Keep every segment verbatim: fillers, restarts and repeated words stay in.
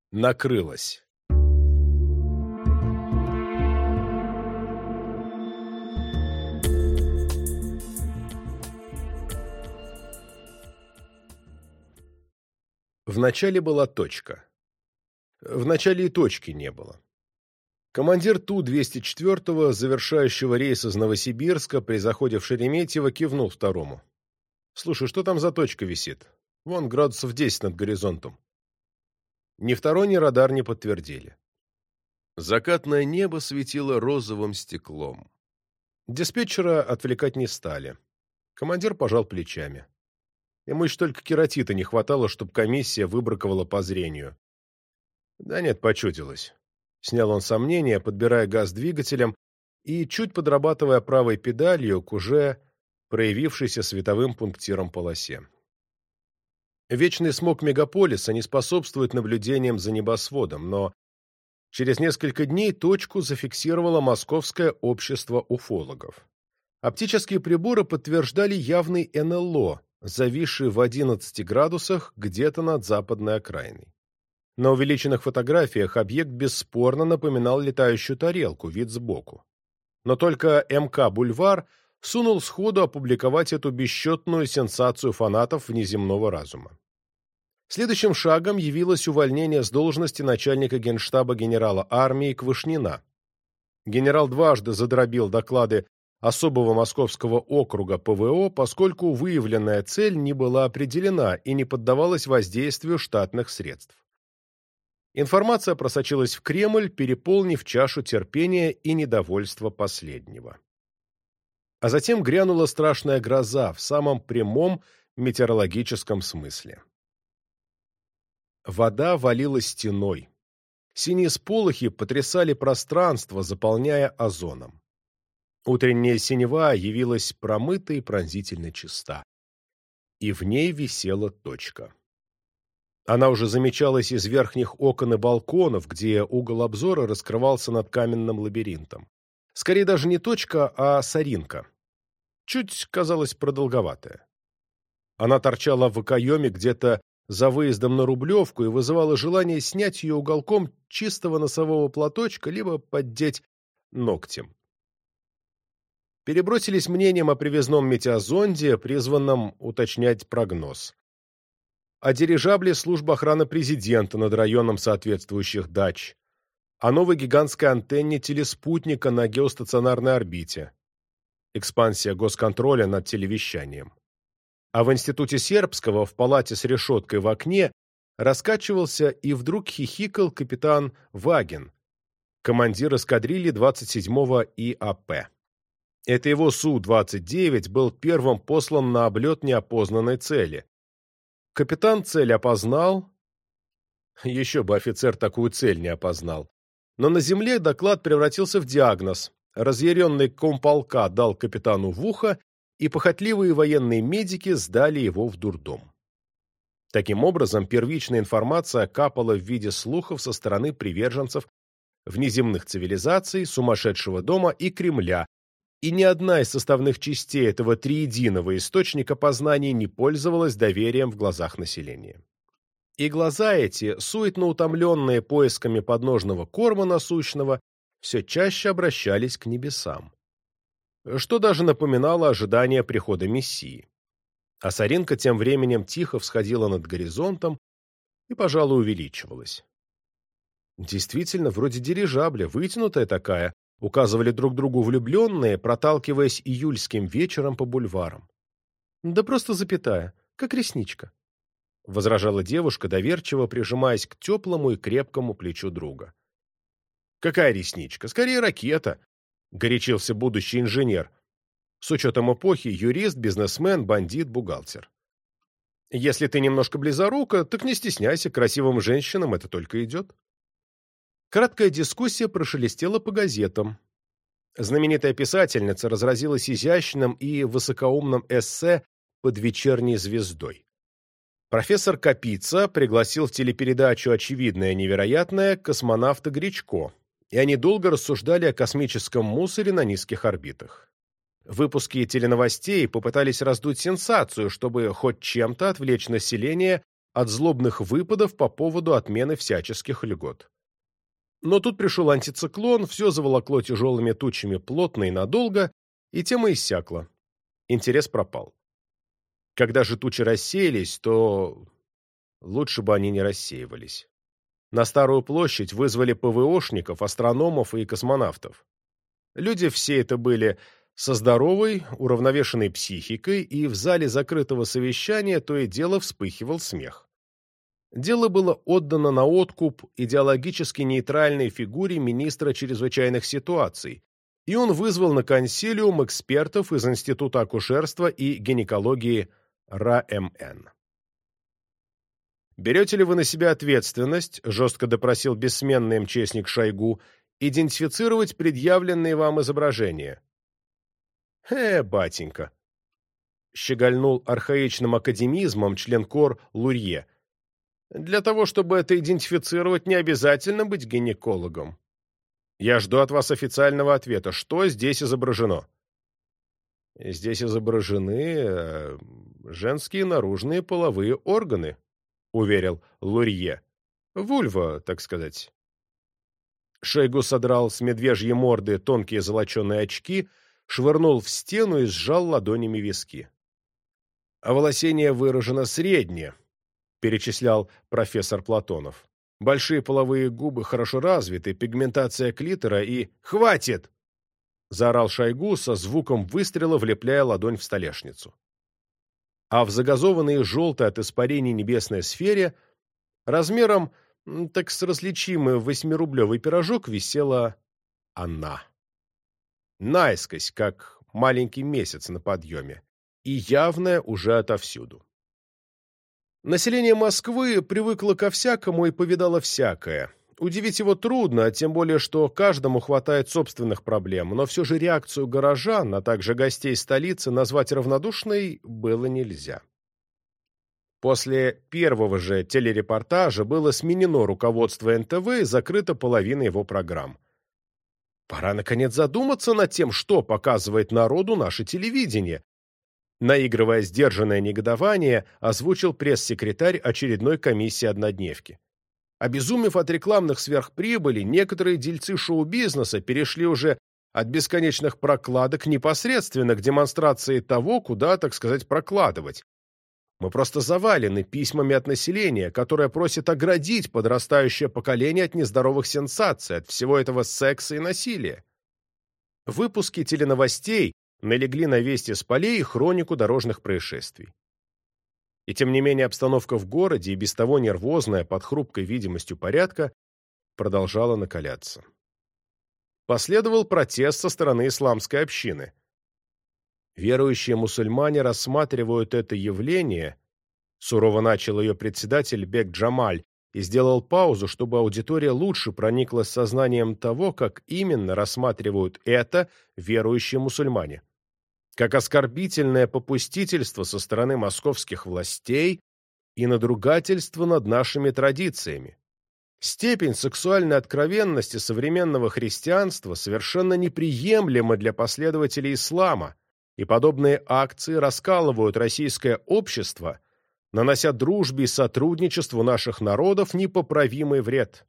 накрылось. Вначале была точка. Вначале и точки не было. Командир Ту двести четвёртого, завершающего рейс из Новосибирска, при заходе в Шереметьево, кивнул второму. «Слушай, что там за точка висит? Вон градусов десять над горизонтом». Ни второй, ни радар не подтвердили. Закатное небо светило розовым стеклом. Диспетчера отвлекать не стали. Командир пожал плечами. Ему еще только кератита не хватало, чтобы комиссия выбраковала по зрению. Да нет, почудилось. Снял он сомнения, подбирая газ двигателем и чуть подрабатывая правой педалью к уже проявившейся световым пунктиром полосе. Вечный смог мегаполиса не способствует наблюдениям за небосводом, но через несколько дней точку зафиксировало Московское общество уфологов. Оптические приборы подтверждали явный эн эл о, зависший в одиннадцати градусах где-то над западной окраиной. На увеличенных фотографиях объект бесспорно напоминал летающую тарелку, вид сбоку. Но только эм ка «Бульвар» сунул сходу опубликовать эту бесчетную сенсацию фанатов внеземного разума. Следующим шагом явилось увольнение с должности начальника генштаба генерала армии Квашнина. Генерал дважды задробил доклады особого московского округа пэ вэ о, поскольку выявленная цель не была определена и не поддавалась воздействию штатных средств. Информация просочилась в Кремль, переполнив чашу терпения и недовольства последнего. А затем грянула страшная гроза в самом прямом метеорологическом смысле. Вода валила стеной. Синие сполохи потрясали пространство, заполняя озоном. Утренняя синева явилась промытой и пронзительно чиста. И в ней висела точка. Она уже замечалась из верхних окон и балконов, где угол обзора раскрывался над каменным лабиринтом. Скорее даже не точка, а соринка. Чуть, казалось, продолговатая. Она торчала в окоеме где-то за выездом на Рублевку и вызывала желание снять ее уголком чистого носового платочка либо поддеть ногтем. Перебросились мнением о привезном метеозонде, призванном уточнять прогноз. О дирижабле службы охраны президента над районом соответствующих дач, о новой гигантской антенне телеспутника на геостационарной орбите, экспансия госконтроля над телевещанием. А в институте Сербского в палате с решеткой в окне раскачивался и вдруг хихикал капитан Вагин, командир эскадрильи двадцать седьмого и а пэ. Это его Су двадцать девять был первым послан на облет неопознанной цели. Капитан цель опознал, еще бы офицер такую цель не опознал, но на земле доклад превратился в диагноз. Разъяренный комполка дал капитану в ухо, и похотливые военные медики сдали его в дурдом. Таким образом, первичная информация капала в виде слухов со стороны приверженцев внеземных цивилизаций, сумасшедшего дома и Кремля, и ни одна из составных частей этого триединого источника познаний не пользовалась доверием в глазах населения. И глаза эти, суетно утомленные поисками подножного корма насущного, все чаще обращались к небесам. Что даже напоминало ожидание прихода Мессии. А соринка тем временем тихо всходила над горизонтом и, пожалуй, увеличивалась. Действительно, вроде дирижабля, вытянутая такая, указывали друг другу влюбленные, проталкиваясь июльским вечером по бульварам. «Да просто запятая, как ресничка», — возражала девушка, доверчиво прижимаясь к теплому и крепкому плечу друга. «Какая ресничка? Скорее ракета», — горячился будущий инженер. С учетом эпохи юрист, бизнесмен, бандит, бухгалтер. «Если ты немножко близорука, так не стесняйся, красивым женщинам это только идет». Краткая дискуссия прошелестела по газетам. Знаменитая писательница разразилась изящным и высокоумным эссе «Под вечерней звездой». Профессор Капица пригласил в телепередачу «Очевидное невероятное» космонавта Гречко, и они долго рассуждали о космическом мусоре на низких орбитах. Выпуски теленовостей попытались раздуть сенсацию, чтобы хоть чем-то отвлечь население от злобных выпадов по поводу отмены всяческих льгот. Но тут пришел антициклон, все заволокло тяжелыми тучами плотно и надолго, и тема иссякла. Интерес пропал. Когда же тучи рассеялись, то лучше бы они не рассеивались. На Старую площадь вызвали ПВОшников, астрономов и космонавтов. Люди все это были со здоровой, уравновешенной психикой, и в зале закрытого совещания то и дело вспыхивал смех. Дело было отдано на откуп идеологически нейтральной фигуре министра чрезвычайных ситуаций, и он вызвал на консилиум экспертов из Института акушерства и гинекологии РАМН. «Берете ли вы на себя ответственность, — жестко допросил бессменный МЧСник Шойгу, — идентифицировать предъявленные вам изображения?» «Э, батенька!» — щегольнул архаичным академизмом член-кор Лурье. «Для того, чтобы это идентифицировать, не обязательно быть гинекологом. Я жду от вас официального ответа. Что здесь изображено?» «Здесь изображены э, женские наружные половые органы», — уверил Лурье. «Вульва, так сказать». Шойгу содрал с медвежьей морды тонкие золоченые очки, швырнул в стену и сжал ладонями виски. «А волосение выражено среднее», — перечислял профессор Платонов. «Большие половые губы хорошо развиты, пигментация клитора и...» «Хватит!» — заорал Шойгу со звуком выстрела, влепляя ладонь в столешницу. А в загазованной желтой от испарений небесной сфере размером, так с различимый восьмирублевый пирожок, висела она. Наискось, как маленький месяц на подъеме, и явная уже отовсюду. Население Москвы привыкло ко всякому и повидало всякое. Удивить его трудно, тем более, что каждому хватает собственных проблем, но все же реакцию горожан, а также гостей столицы назвать равнодушной было нельзя. После первого же телерепортажа было сменено руководство эн тэ вэ и закрыта половина его программ. Пора, наконец, задуматься над тем, что показывает народу наше телевидение. Наигрывая сдержанное негодование, озвучил пресс-секретарь очередной комиссии однодневки. Обезумев от рекламных сверхприбылей, некоторые дельцы шоу-бизнеса перешли уже от бесконечных прокладок непосредственно к демонстрации того, куда, так сказать, прокладывать. Мы просто завалены письмами от населения, которое просит оградить подрастающее поколение от нездоровых сенсаций, от всего этого секса и насилия. Выпуски теленовостей налегли на вести с полей и хронику дорожных происшествий. И тем не менее обстановка в городе, и без того нервозная, под хрупкой видимостью порядка, продолжала накаляться. Последовал протест со стороны исламской общины. Верующие мусульмане рассматривают это явление, сурово начал ее председатель Бек Джамаль и сделал паузу, чтобы аудитория лучше прониклась сознанием того, как именно рассматривают это верующие мусульмане. Как оскорбительное попустительство со стороны московских властей и надругательство над нашими традициями. Степень сексуальной откровенности современного христианства совершенно неприемлема для последователей ислама, и подобные акции раскалывают российское общество, нанося дружбе и сотрудничеству наших народов непоправимый вред.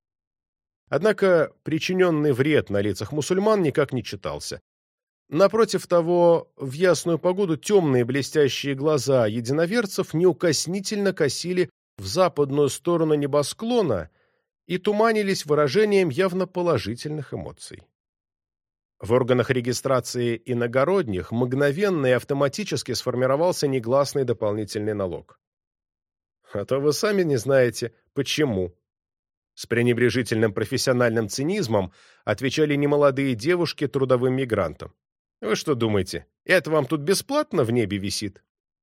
Однако причиненный вред на лицах мусульман никак не читался. Напротив того, в ясную погоду темные блестящие глаза единоверцев неукоснительно косили в западную сторону небосклона и туманились выражением явно положительных эмоций. В органах регистрации иногородних мгновенно и автоматически сформировался негласный дополнительный налог. А то вы сами не знаете, почему. С пренебрежительным профессиональным цинизмом отвечали немолодые девушки трудовым мигрантам. Вы что думаете, это вам тут бесплатно в небе висит?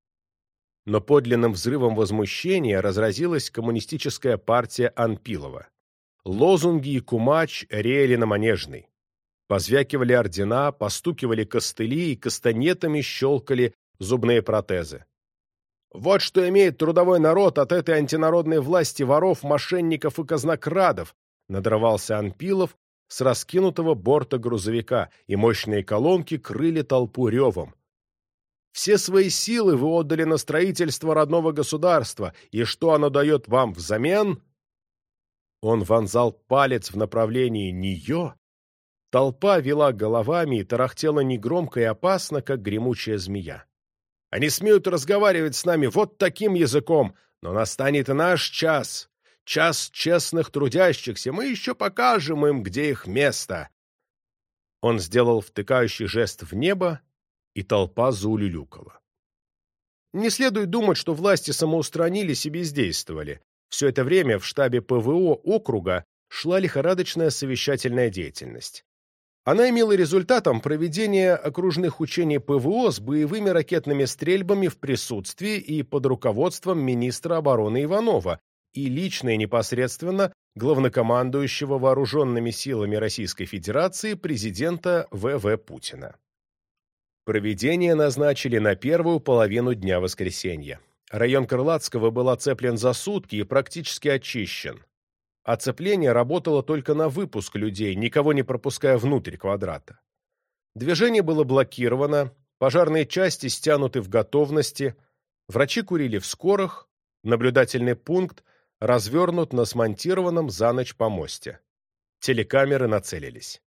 Но подлинным взрывом возмущения разразилась коммунистическая партия Анпилова. Лозунги и кумач реяли на Манежной. Позвякивали ордена, постукивали костыли и кастанетами щелкали зубные протезы. Вот что имеет трудовой народ от этой антинародной власти воров, мошенников и казнокрадов, надрывался Анпилов с раскинутого борта грузовика, и мощные колонки крыли толпу ревом. Все свои силы вы отдали на строительство родного государства, и что оно дает вам взамен?» Он вонзал палец в направлении нее. Толпа вела головами и тарахтела негромко и опасно, как гремучая змея. «Они смеют разговаривать с нами вот таким языком, но настанет и наш час, час честных трудящихся, мы еще покажем им, где их место». Он сделал втыкающий жест в небо, и толпа заулюлюкала. Не следует думать, что власти самоустранились и бездействовали. Все это время в штабе ПВО округа шла лихорадочная совещательная деятельность. Она имела результатом проведение окружных учений ПВО с боевыми ракетными стрельбами в присутствии и под руководством министра обороны Иванова и лично и непосредственно главнокомандующего вооруженными силами Российской Федерации президента В В Путина. Проведение назначили на первую половину дня воскресенья. Район Крылатского был оцеплен за сутки и практически очищен. Оцепление работало только на выпуск людей, никого не пропуская внутрь квадрата. Движение было блокировано, пожарные части стянуты в готовности, врачи курили в скорах, наблюдательный пункт развернут на смонтированном за ночь помосте. Телекамеры нацелились.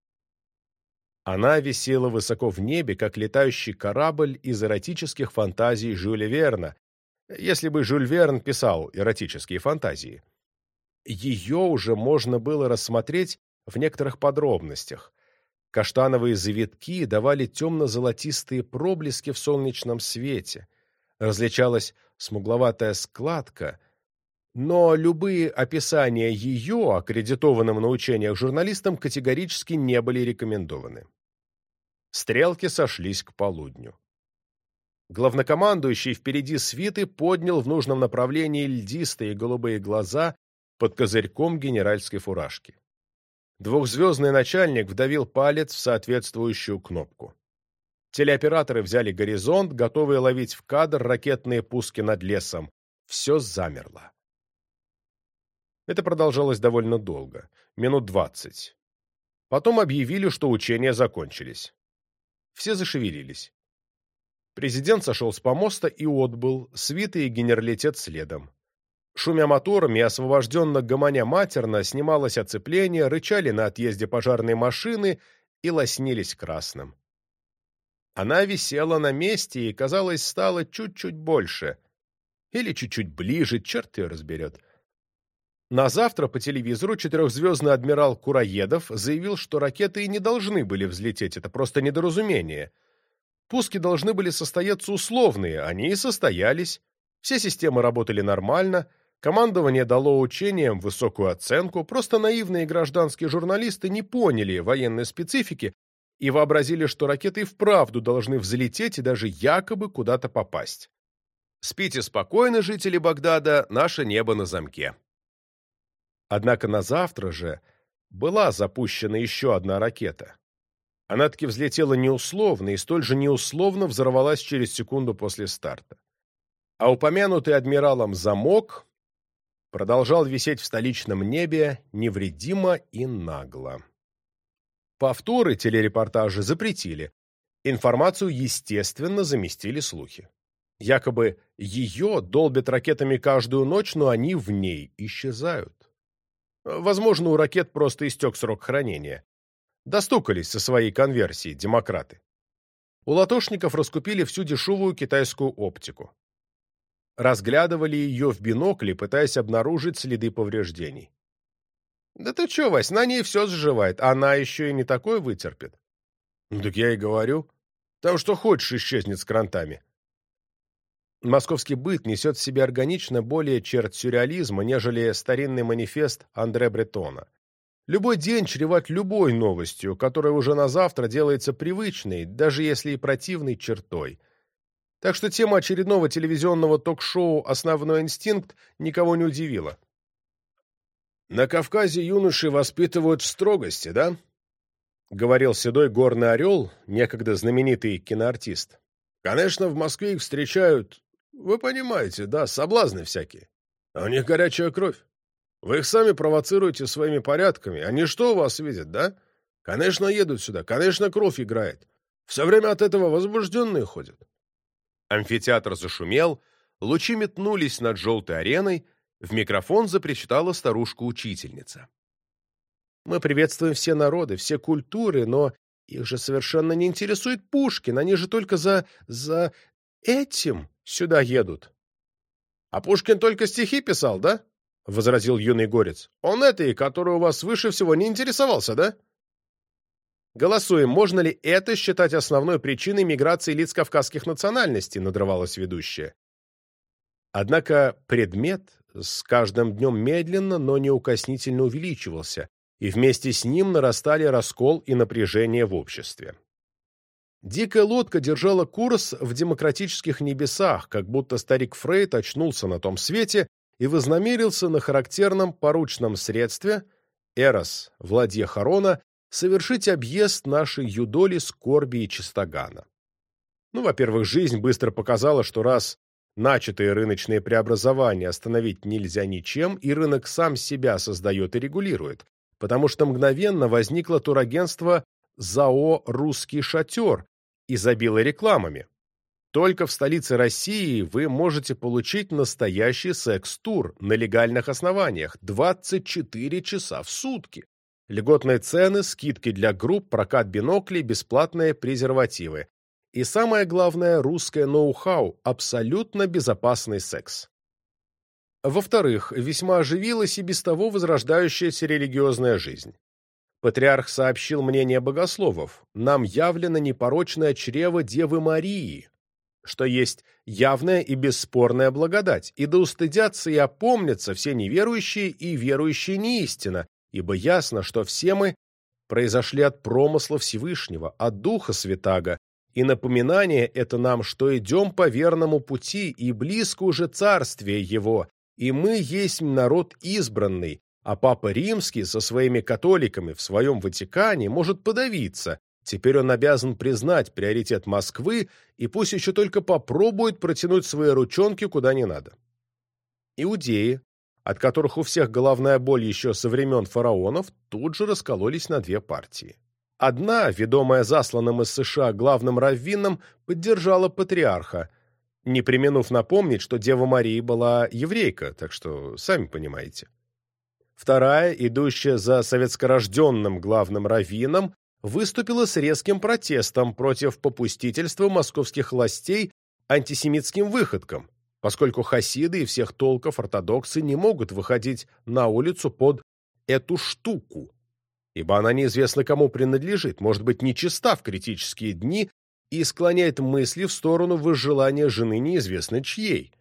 Она висела высоко в небе, как летающий корабль из эротических фантазий Жюля Верна, если бы Жюль Верн писал эротические фантазии. Ее уже можно было рассмотреть в некоторых подробностях. Каштановые завитки давали темно-золотистые проблески в солнечном свете. Различалась смугловатая складка, но любые описания ее, аккредитованным на учениях журналистам, категорически не были рекомендованы. Стрелки сошлись к полудню. Главнокомандующий впереди свиты поднял в нужном направлении льдистые голубые глаза под козырьком генеральской фуражки. Двухзвездный начальник вдавил палец в соответствующую кнопку. Телеоператоры взяли горизонт, готовые ловить в кадр ракетные пуски над лесом. Все замерло. Это продолжалось довольно долго, минут двадцать. Потом объявили, что учения закончились. Все зашевелились. Президент сошел с помоста и отбыл, свита и генералитет следом. Шумя моторами и освобожденно гомоня матерно, снималось оцепление, рычали на отъезде пожарные машины и лоснились красным. Она висела на месте и, казалось, стала чуть-чуть больше. Или чуть-чуть ближе, черт ее разберет. На завтра по телевизору четырехзвездный адмирал Кураедов заявил, что ракеты и не должны были взлететь, это просто недоразумение. Пуски должны были состояться условные, они и состоялись. Все системы работали нормально, командование дало учениям высокую оценку, просто наивные гражданские журналисты не поняли военной специфики и вообразили, что ракеты и вправду должны взлететь и даже якобы куда-то попасть. Спите спокойно, жители Багдада, наше небо на замке. Однако на завтра же была запущена еще одна ракета. Она таки взлетела неусловно и столь же неусловно взорвалась через секунду после старта. А упомянутый адмиралом замок продолжал висеть в столичном небе невредимо и нагло. Повторы телерепортажа запретили. Информацию, естественно, заместили слухи. Якобы ее долбят ракетами каждую ночь, но они в ней исчезают. Возможно, у ракет просто истек срок хранения. Достукались со своей конверсией демократы. У латошников раскупили всю дешевую китайскую оптику. Разглядывали ее в бинокле, пытаясь обнаружить следы повреждений. Да ты че, Вась, на ней все сживает, она еще и не такое вытерпит. Ну так я и говорю. Там что хочешь исчезнет с крантами. Московский быт несет в себе органично более черт сюрреализма, нежели старинный манифест Андре Бретона. Любой день чреват любой новостью, которая уже на завтра делается привычной, даже если и противной чертой. Так что тема очередного телевизионного ток-шоу «Основной инстинкт» никого не удивила. «На Кавказе юноши воспитывают в строгости, да?» — говорил седой горный орел, некогда знаменитый киноартист. «Конечно, в Москве их встречают, вы понимаете, да, соблазны всякие. А у них горячая кровь. Вы их сами провоцируете своими порядками. Они что у вас видят, да? Конечно, едут сюда, конечно, кровь играет. Все время от этого возбужденные ходят. Амфитеатр зашумел, лучи метнулись над желтой ареной, в микрофон запричитала старушка-учительница. «Мы приветствуем все народы, все культуры, но их же совершенно не интересует Пушкин, они же только за... за этим сюда едут». «А Пушкин только стихи писал, да?» — возразил юный горец. «Он этой, которая у вас выше всего, не интересовался, да?» «Голосуем, можно ли это считать основной причиной миграции лиц кавказских национальностей», — надрывалась ведущая. Однако предмет с каждым днем медленно, но неукоснительно увеличивался, и вместе с ним нарастали раскол и напряжение в обществе. Дикая лодка держала курс в демократических небесах, как будто старик Фрейд очнулся на том свете и вознамерился на характерном поручном средстве «Эрос» в ладье Харона совершить объезд нашей юдоли, скорби и чистогана. Ну, во-первых, жизнь быстро показала, что раз начатые рыночные преобразования остановить нельзя ничем, и рынок сам себя создает и регулирует, потому что мгновенно возникло турагентство ЗАО «Русский шатер» и забило рекламами. Только в столице России вы можете получить настоящий секс-тур на легальных основаниях двадцать четыре часа в сутки. Льготные цены, скидки для групп, прокат биноклей, бесплатные презервативы. И самое главное, русское ноу-хау – абсолютно безопасный секс. Во-вторых, весьма оживилась и без того возрождающаяся религиозная жизнь. Патриарх сообщил мнение богословов: нам явлено непорочное чрево Девы Марии, что есть явная и бесспорная благодать, и да устыдятся и опомнятся все неверующие и верующие неистинно, ибо ясно, что все мы произошли от промысла Всевышнего, от Духа Святаго, и напоминание это нам, что идем по верному пути, и близко уже царствие Его, и мы есть народ избранный, а Папа Римский со своими католиками в своем Ватикане может подавиться. Теперь он обязан признать приоритет Москвы, и пусть еще только попробует протянуть свои ручонки куда не надо. Иудеи, от которых у всех головная боль еще со времен фараонов, тут же раскололись на две партии. Одна, ведомая засланным из США главным раввином, поддержала патриарха, не преминув напомнить, что Дева Мария была еврейка, так что сами понимаете. Вторая, идущая за советскорожденным главным раввином, выступила с резким протестом против попустительства московских властей антисемитским выходкам, поскольку хасиды и всех толков ортодоксы не могут выходить на улицу под эту штуку, ибо она неизвестно кому принадлежит, может быть нечиста в критические дни и склоняет мысли в сторону возжелания жены неизвестно чьей.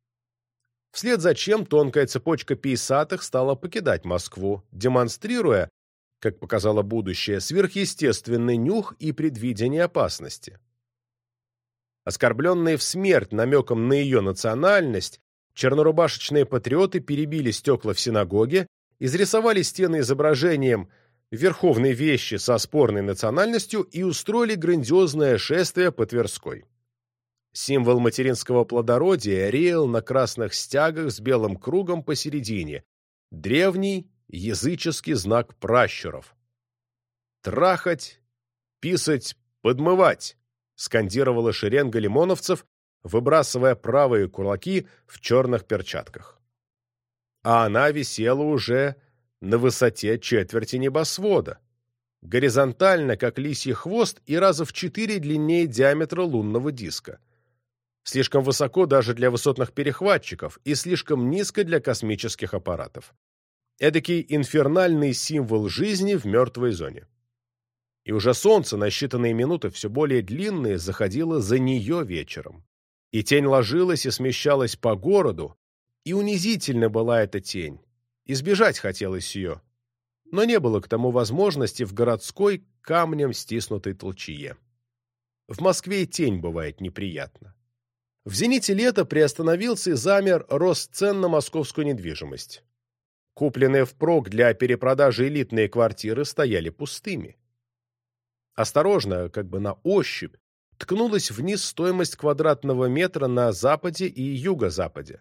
Вслед за чем тонкая цепочка пейсатых стала покидать Москву, демонстрируя, как показало будущее, сверхъестественный нюх и предвидение опасности. Оскорбленные в смерть намеком на ее национальность, чернорубашечные патриоты перебили стекла в синагоге, изрисовали стены изображением верховной вещи со спорной национальностью и устроили грандиозное шествие по Тверской. Символ материнского плодородия реял на красных стягах с белым кругом посередине, древний языческий знак пращуров. «Трахать, писать, подмывать!» — скандировала шеренга лимоновцев, выбрасывая правые кулаки в черных перчатках. А она висела уже на высоте четверти небосвода, горизонтально, как лисий хвост, и раза в четыре длиннее диаметра лунного диска. Слишком высоко даже для высотных перехватчиков и слишком низко для космических аппаратов. Эдакий инфернальный символ жизни в мертвой зоне. И уже солнце на считанные минуты все более длинное заходило за нее вечером. И тень ложилась и смещалась по городу, и унизительна была эта тень. Избежать хотелось ее, но не было к тому возможности в городской камнем стиснутой толчее. В Москве и тень бывает неприятна. В зените лета приостановился и замер рост цен на московскую недвижимость. Купленные впрок для перепродажи элитные квартиры стояли пустыми. Осторожно, как бы на ощупь, ткнулась вниз стоимость квадратного метра на западе и юго-западе.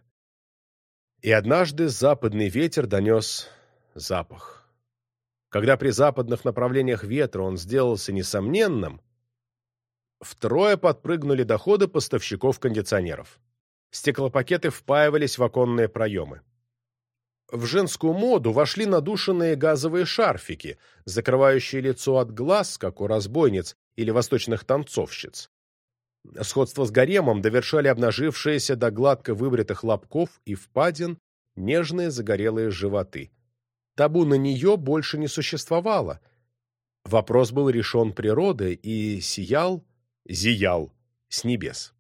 И однажды западный ветер донес запах. Когда при западных направлениях ветра он сделался несомненным, Втрое подпрыгнули доходы поставщиков кондиционеров. Стеклопакеты впаивались в оконные проемы. В женскую моду вошли надушенные газовые шарфики, закрывающие лицо от глаз, как у разбойниц или восточных танцовщиц. Сходство с гаремом довершали обнажившиеся до гладко выбритых лобков и впадин нежные загорелые животы. Табу на нее больше не существовало. Вопрос был решен природой и сиял, зиял с небес.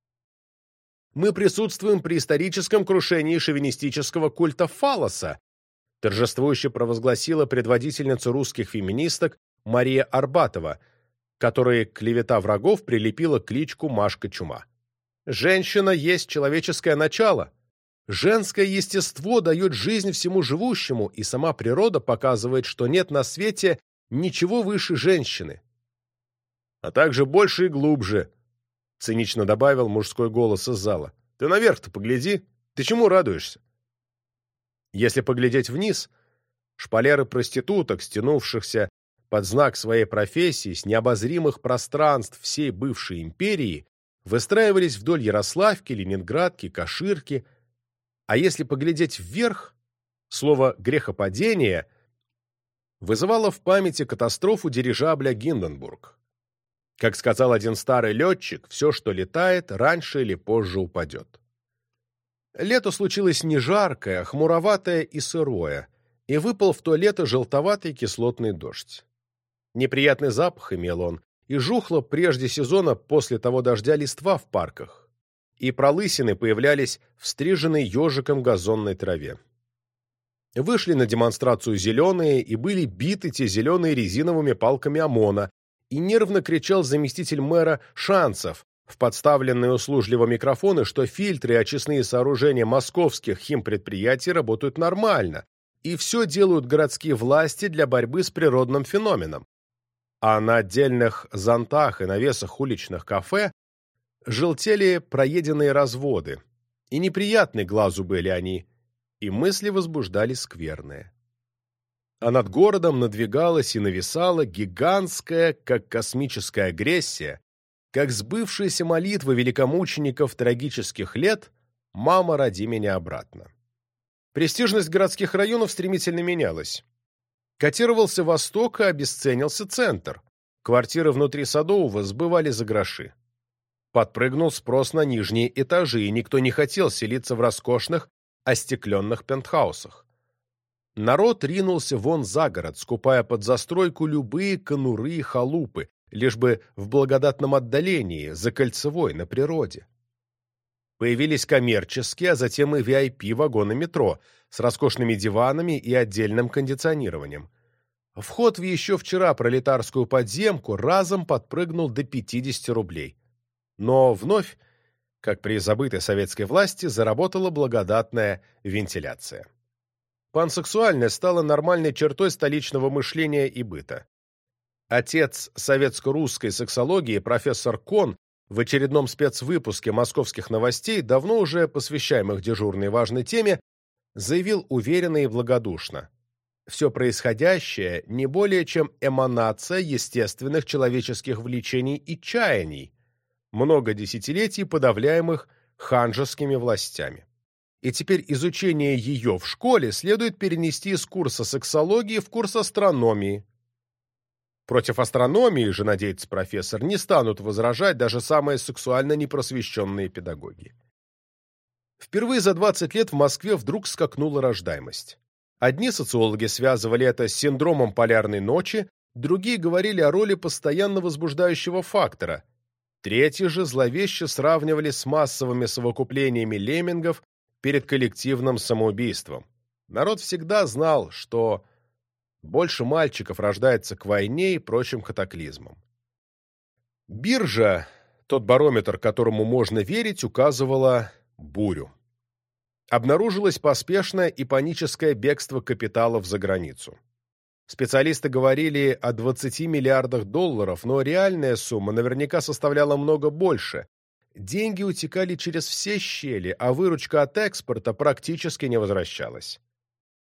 «Мы присутствуем при историческом крушении шовинистического культа фаллоса», торжествующе провозгласила предводительница русских феминисток Мария Арбатова, которой клевета врагов прилепила кличку Машка-Чума. «Женщина есть человеческое начало. Женское естество дает жизнь всему живущему, и сама природа показывает, что нет на свете ничего выше женщины. А также больше и глубже», — цинично добавил мужской голос из зала. «Ты наверх-то погляди. Ты чему радуешься?» Если поглядеть вниз, шпалеры проституток, стянувшихся под знак своей профессии с необозримых пространств всей бывшей империи, выстраивались вдоль Ярославки, Ленинградки, Каширки, а если поглядеть вверх, слово «грехопадение» вызывало в памяти катастрофу дирижабля «Гинденбург». Как сказал один старый летчик, все, что летает, раньше или позже упадет. Лето случилось не жаркое, а хмуроватое и сырое, и выпал в то лето желтоватый кислотный дождь. Неприятный запах имел он, и жухло прежде сезона после того дождя листва в парках, и пролысины появлялись в стриженной ежиком газонной траве. Вышли на демонстрацию зеленые и были биты те зеленые резиновыми палками ОМОНа, и нервно кричал заместитель мэра Шанцев в подставленные услужливо микрофоны, что фильтры и очистные сооружения московских химпредприятий работают нормально, и все делают городские власти для борьбы с природным феноменом. А на отдельных зонтах и навесах уличных кафе желтели проеденные разводы, и неприятны глазу были они, и мысли возбуждали скверные. А над городом надвигалась и нависала гигантская, как космическая агрессия, как сбывшиеся молитвы великомучеников трагических лет «Мама, роди меня обратно». Престижность городских районов стремительно менялась. Котировался Восток и обесценился Центр. Квартиры внутри Садового сбывали за гроши. Подпрыгнул спрос на нижние этажи, и никто не хотел селиться в роскошных, остекленных пентхаусах. Народ ринулся вон за город, скупая под застройку любые конуры и халупы, лишь бы в благодатном отдалении, за Кольцевой, на природе. Появились коммерческие, а затем и ви ай пи вагоны метро с роскошными диванами и отдельным кондиционированием. Вход в еще вчера пролетарскую подземку разом подпрыгнул до пятидесяти рублей. Но вновь, как при забытой советской власти, заработала благодатная вентиляция. Пансексуальность стала нормальной чертой столичного мышления и быта. Отец советско-русской сексологии профессор Кон в очередном спецвыпуске «Московских новостей», давно уже посвящаемых дежурной важной теме, заявил уверенно и благодушно: все происходящее не более чем эманация естественных человеческих влечений и чаяний, много десятилетий подавляемых ханжескими властями. И теперь изучение ее в школе следует перенести из курса сексологии в курс астрономии. Против астрономии же, надеется профессор, не станут возражать даже самые сексуально непросвещенные педагоги. Впервые за двадцать лет в Москве вдруг скакнула рождаемость. Одни социологи связывали это с синдромом полярной ночи, другие говорили о роли постоянно возбуждающего фактора, третьи же зловеще сравнивали с массовыми совокуплениями леммингов перед коллективным самоубийством. Народ всегда знал, что больше мальчиков рождается к войне и прочим катаклизмам. Биржа, тот барометр, которому можно верить, указывала бурю. Обнаружилось поспешное и паническое бегство капиталов за границу. Специалисты говорили о двадцати миллиардах долларов, но реальная сумма наверняка составляла много больше. Деньги утекали через все щели, а выручка от экспорта практически не возвращалась.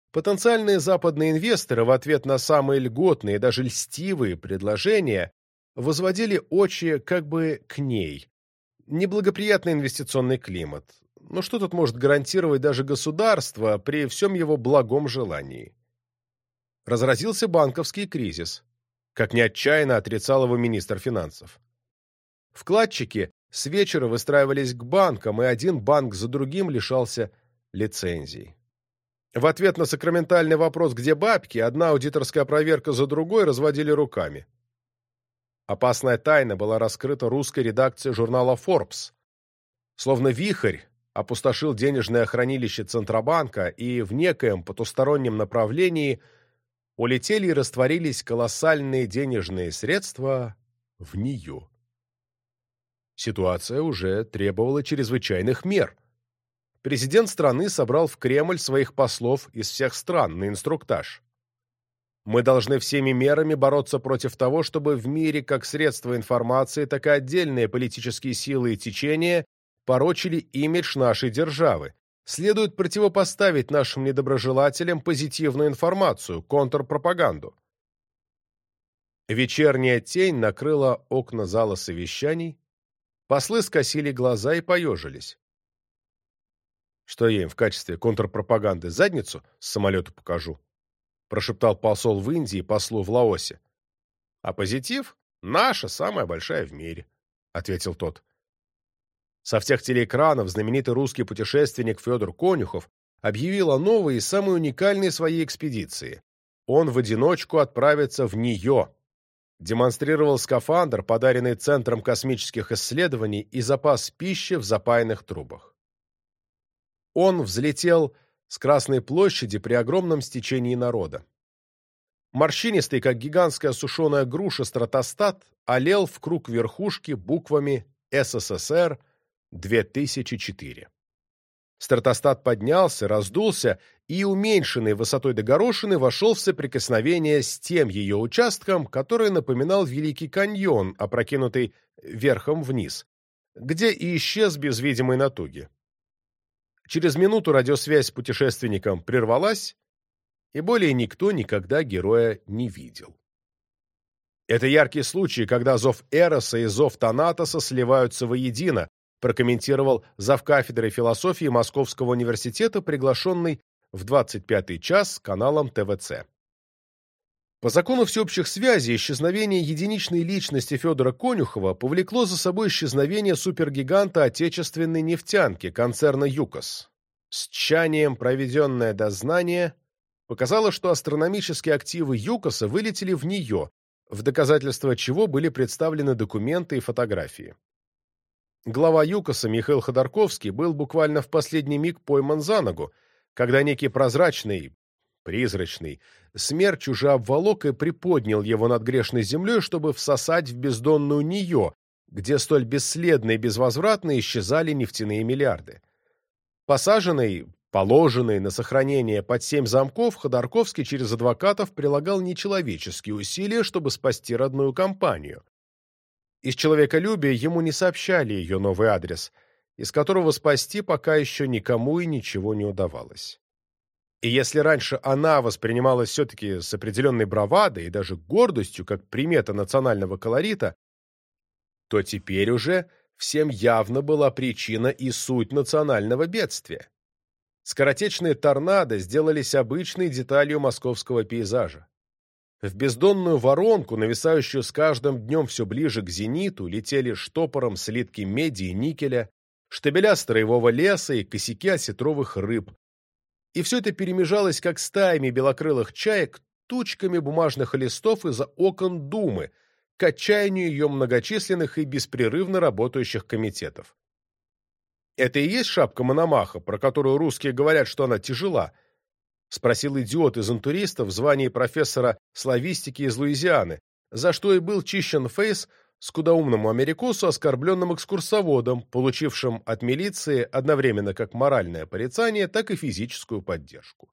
Потенциальные западные инвесторы в ответ на самые льготные и даже льстивые предложения возводили очи как бы к ней. Неблагоприятный инвестиционный климат. Но что тут может гарантировать даже государство при всем его благом желании? Разразился банковский кризис, как ни отчаянно отрицал его министр финансов. Вкладчики с вечера выстраивались к банкам, и один банк за другим лишался лицензий. В ответ на сакраментальный вопрос «Где бабки?» одна аудиторская проверка за другой разводили руками. Опасная тайна была раскрыта русской редакцией журнала Forbes. Словно вихрь опустошил денежное хранилище Центробанка, и в некоем потустороннем направлении улетели и растворились колоссальные денежные средства в нее. Ситуация уже требовала чрезвычайных мер. Президент страны собрал в Кремль своих послов из всех стран на инструктаж. Мы должны всеми мерами бороться против того, чтобы в мире как средства информации, так и отдельные политические силы и течения порочили имидж нашей державы. Следует противопоставить нашим недоброжелателям позитивную информацию, контрпропаганду. Вечерняя тень накрыла окна зала совещаний, послы скосили глаза и поежились. «Что я им в качестве контрпропаганды задницу с самолета покажу?» — прошептал посол в Индии послу в Лаосе. «А позитив — наша самая большая в мире», — ответил тот. Со всех телеэкранов знаменитый русский путешественник Федор Конюхов объявил о новой и самой уникальной своей экспедиции. Он в одиночку отправится в нее. Демонстрировал скафандр, подаренный Центром космических исследований, и запас пищи в запаянных трубах. Он взлетел с Красной площади при огромном стечении народа. Морщинистый, как гигантская сушеная груша, стратостат олел в круг верхушки буквами «СССР две тысячи четыре». Стратостат поднялся, раздулся и, уменьшенный высотой до горошины, вошел в соприкосновение с тем ее участком, который напоминал Великий каньон, опрокинутый верхом вниз, где и исчез без видимой натуги. Через минуту радиосвязь с путешественником прервалась, и более никто никогда героя не видел. Это яркий случай, когда зов Эроса и зов Танатоса сливаются воедино, прокомментировал завкафедрой философии Московского университета, приглашенный в двадцать пятый час каналом Тэ Вэ Цэ. По закону всеобщих связей исчезновение единичной личности Федора Конюхова повлекло за собой исчезновение супергиганта отечественной нефтянки, концерна ЮКОС. С тщанием проведенное дознание показало, что астрономические активы ЮКОСа вылетели в нее, в доказательство чего были представлены документы и фотографии. Глава ЮКОСа Михаил Ходорковский был буквально в последний миг пойман за ногу, когда некий прозрачный, призрачный, смерч уже обволок и приподнял его над грешной землей, чтобы всосать в бездонную нее, где столь бесследно и безвозвратно исчезали нефтяные миллиарды. Посаженный, положенный на сохранение под семь замков, Ходорковский через адвокатов прилагал нечеловеческие усилия, чтобы спасти родную компанию. Из человеколюбия ему не сообщали ее новый адрес, из которого спасти пока еще никому и ничего не удавалось. И если раньше она воспринималась все-таки с определенной бравадой и даже гордостью, как примета национального колорита, то теперь уже всем явно была причина и суть национального бедствия. Скоротечные торнадо сделались обычной деталью московского пейзажа. В бездонную воронку, нависающую с каждым днем все ближе к зениту, летели штопором слитки меди и никеля, штабеля строевого леса и косяки осетровых рыб. И все это перемежалось, как стаями белокрылых чаек, тучками бумажных листов из-за окон Думы, к отчаянию ее многочисленных и беспрерывно работающих комитетов. «Это и есть шапка Мономаха, про которую русские говорят, что она тяжела?» — спросил идиот из интуристов в звании профессора славистики из Луизианы, за что и был чищен фейс скудоумному америкосу, оскорбленным экскурсоводом, получившим от милиции одновременно как моральное порицание, так и физическую поддержку.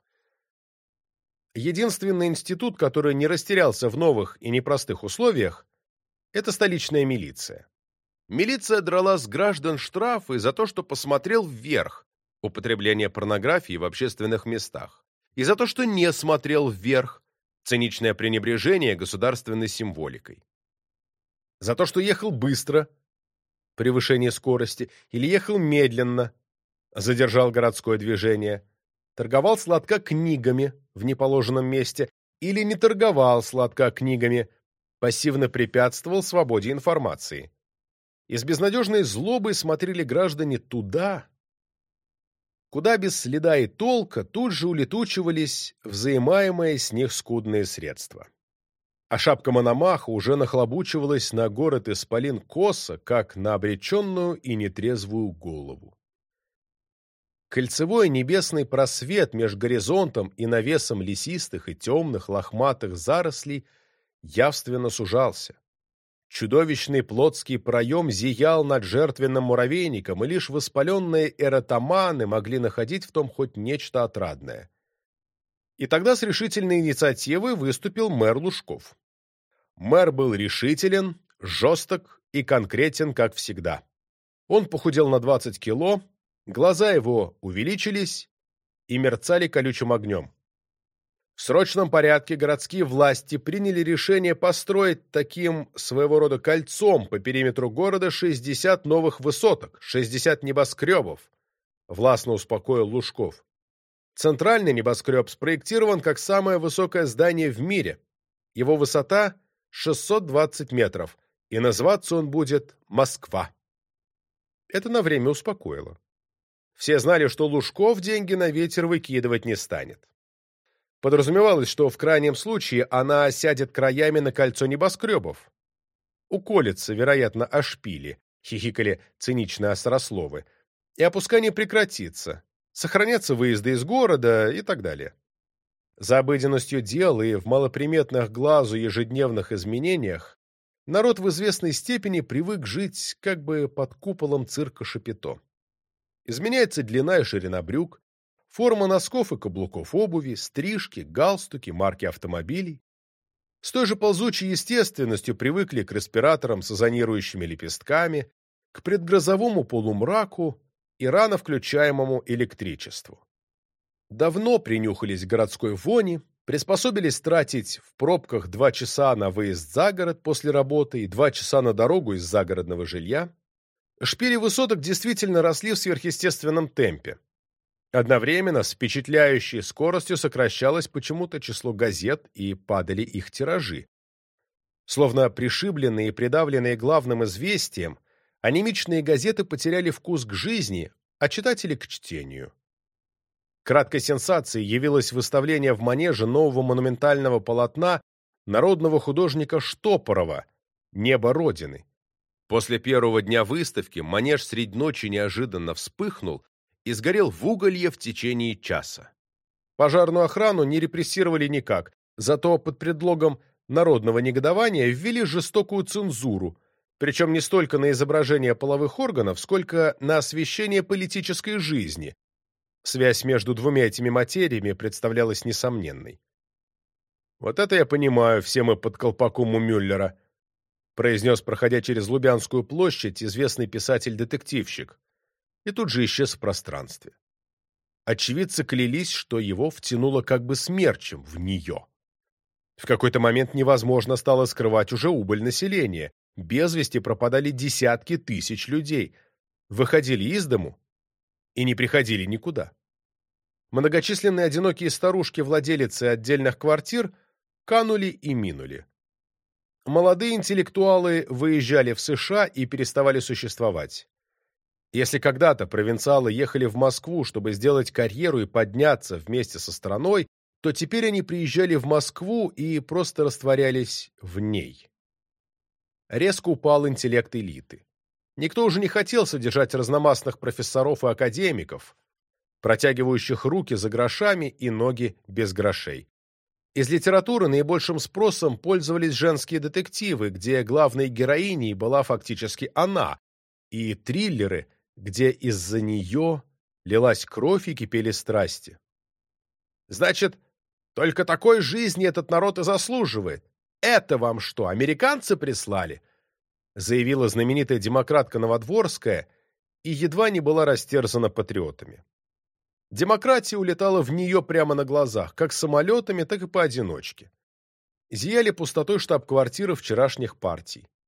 Единственный институт, который не растерялся в новых и непростых условиях, это столичная милиция. Милиция драла с граждан штрафы за то, что посмотрел вверх, употребление порнографии в общественных местах, и за то, что не смотрел вверх, циничное пренебрежение государственной символикой. За то, что ехал быстро, превышение скорости, или ехал медленно, задержал городское движение, торговал сладко книгами в неположенном месте или не торговал сладко книгами, пассивно препятствовал свободе информации. И с безнадежной злобой смотрели граждане туда, куда без следа и толка тут же улетучивались взаимаемые с них скудные средства. А шапка Мономаха уже нахлобучивалась на город исполин косо, как на обреченную и нетрезвую голову. Кольцевой небесный просвет меж горизонтом и навесом лесистых и темных лохматых зарослей явственно сужался. Чудовищный плотский проем зиял над жертвенным муравейником, и лишь воспаленные эротоманы могли находить в том хоть нечто отрадное. И тогда с решительной инициативой выступил мэр Лужков. Мэр был решителен, жесток и конкретен, как всегда. Он похудел на двадцать кило, глаза его увеличились и мерцали колючим огнем. В срочном порядке городские власти приняли решение построить таким своего рода кольцом по периметру города шестьдесят новых высоток, шестьдесят небоскребов, властно успокоил Лужков. Центральный небоскреб спроектирован как самое высокое здание в мире. Его высота шестьсот двадцать метров, и называться он будет «Москва». Это на время успокоило. Все знали, что Лужков деньги на ветер выкидывать не станет. Подразумевалось, что в крайнем случае она сядет краями на кольцо небоскребов. Уколется, вероятно, о шпили, хихикали циничные острословы, и опускание прекратится, сохранятся выезды из города и так далее. За обыденностью дел и в малоприметных глазу ежедневных изменениях народ в известной степени привык жить как бы под куполом цирка Шапито. Изменяется длина и ширина брюк, форма носков и каблуков обуви, стрижки, галстуки, марки автомобилей. С той же ползучей естественностью привыкли к респираторам с озонирующими лепестками, к предгрозовому полумраку и рано включаемому электричеству. Давно принюхались к городской вони, приспособились тратить в пробках два часа на выезд за город после работы и два часа на дорогу из загородного жилья. Шпили высоток действительно росли в сверхъестественном темпе. Одновременно с впечатляющей скоростью сокращалось почему-то число газет и падали их тиражи. Словно пришибленные и придавленные главным известием, анемичные газеты потеряли вкус к жизни, а читатели — к чтению. Краткой сенсацией явилось выставление в Манеже нового монументального полотна народного художника Штопорова «Небо Родины». После первого дня выставки Манеж средь ночи неожиданно вспыхнул и сгорел в уголье в течение часа. Пожарную охрану не репрессировали никак, зато под предлогом народного негодования ввели жестокую цензуру, причем не столько на изображение половых органов, сколько на освещение политической жизни. Связь между двумя этими материями представлялась несомненной. «Вот это я понимаю, все мы под колпаком у Мюллера», произнес, проходя через Лубянскую площадь, известный писатель-детективщик, и тут же исчез в пространстве. Очевидцы клялись, что его втянуло как бы смерчем в нее. В какой-то момент невозможно стало скрывать уже убыль населения, без вести пропадали десятки тысяч людей, выходили из дому и не приходили никуда. Многочисленные одинокие старушки-владелицы отдельных квартир канули и минули. Молодые интеллектуалы выезжали в США и переставали существовать. Если когда-то провинциалы ехали в Москву, чтобы сделать карьеру и подняться вместе со страной, то теперь они приезжали в Москву и просто растворялись в ней. Резко упал интеллект элиты. Никто уже не хотел содержать разномастных профессоров и академиков, протягивающих руки за грошами и ноги без грошей. Из литературы наибольшим спросом пользовались женские детективы, где главной героиней была фактически она, и триллеры, где из-за нее лилась кровь и кипели страсти. Значит, только такой жизни этот народ и заслуживает. Это вам что, американцы прислали? Заявила знаменитая демократка Новодворская и едва не была растерзана патриотами. Демократия улетала в нее прямо на глазах, как самолетами, так и поодиночке. Зияли пустотой штаб-квартиры вчерашних партий.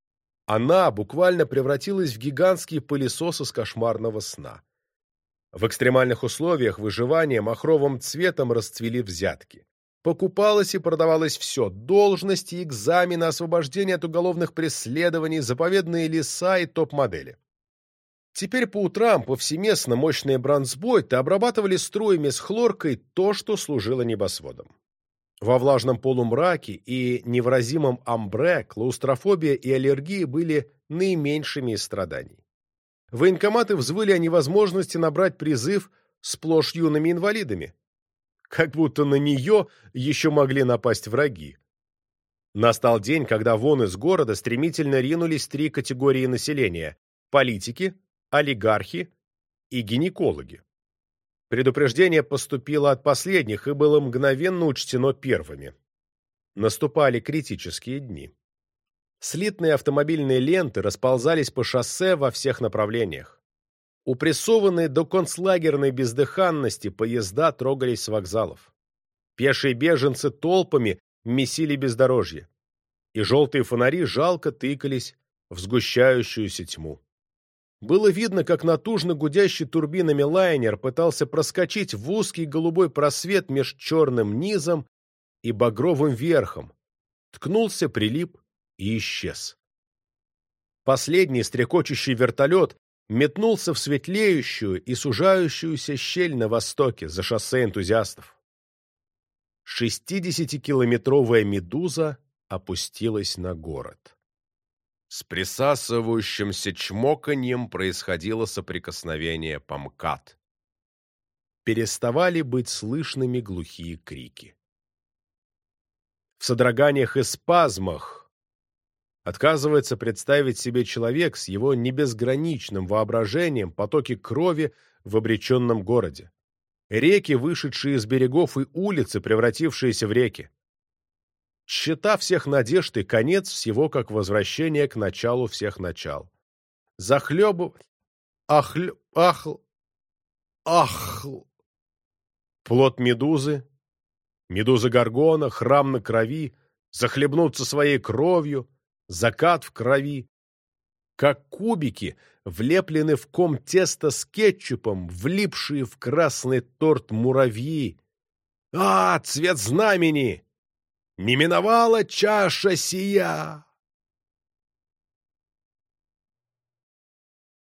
Она буквально превратилась в гигантский пылесос из кошмарного сна. В экстремальных условиях выживания махровым цветом расцвели взятки. Покупалось и продавалось все – должности, экзамены, освобождение от уголовных преследований, заповедные леса и топ-модели. Теперь по утрам повсеместно мощные бронзбойты обрабатывали струями с хлоркой то, что служило небосводом. Во влажном полумраке и невыразимом амбре клаустрофобия и аллергии были наименьшими из страданий. Военкоматы взвыли о невозможности набрать призыв сплошь юными инвалидами. Как будто на нее еще могли напасть враги. Настал день, когда вон из города стремительно ринулись три категории населения – политики, олигархи и гинекологи. Предупреждение поступило от последних и было мгновенно учтено первыми. Наступали критические дни. Слитные автомобильные ленты расползались по шоссе во всех направлениях. Упрессованные до концлагерной бездыханности поезда трогались с вокзалов. Пешие беженцы толпами месили бездорожье, и желтые фонари жалко тыкались в сгущающуюся тьму. Было видно, как натужно гудящий турбинами лайнер пытался проскочить в узкий голубой просвет меж черным низом и багровым верхом, ткнулся, прилип и исчез. Последний стрекочущий вертолет метнулся в светлеющую и сужающуюся щель на востоке за шоссе энтузиастов. Шестидесятикилометровая «Медуза» опустилась на город. С присасывающимся чмоканьем происходило соприкосновение по МКАД. Переставали быть слышными глухие крики. В содроганиях и спазмах отказывается представить себе человек с его небезграничным воображением потоки крови в обреченном городе. Реки, вышедшие из берегов, и улицы, превратившиеся в реки. Тщета всех надежд и конец всего, как возвращение к началу всех начал. Захлебыв... Ахль... Ахл... Ахл... Плод медузы, медуза Горгона, храм на крови, захлебнуться своей кровью, закат в крови. Как кубики влеплены в ком теста с кетчупом, влипшие в красный торт муравьи. А, цвет знамени! Не миновала чаша сия!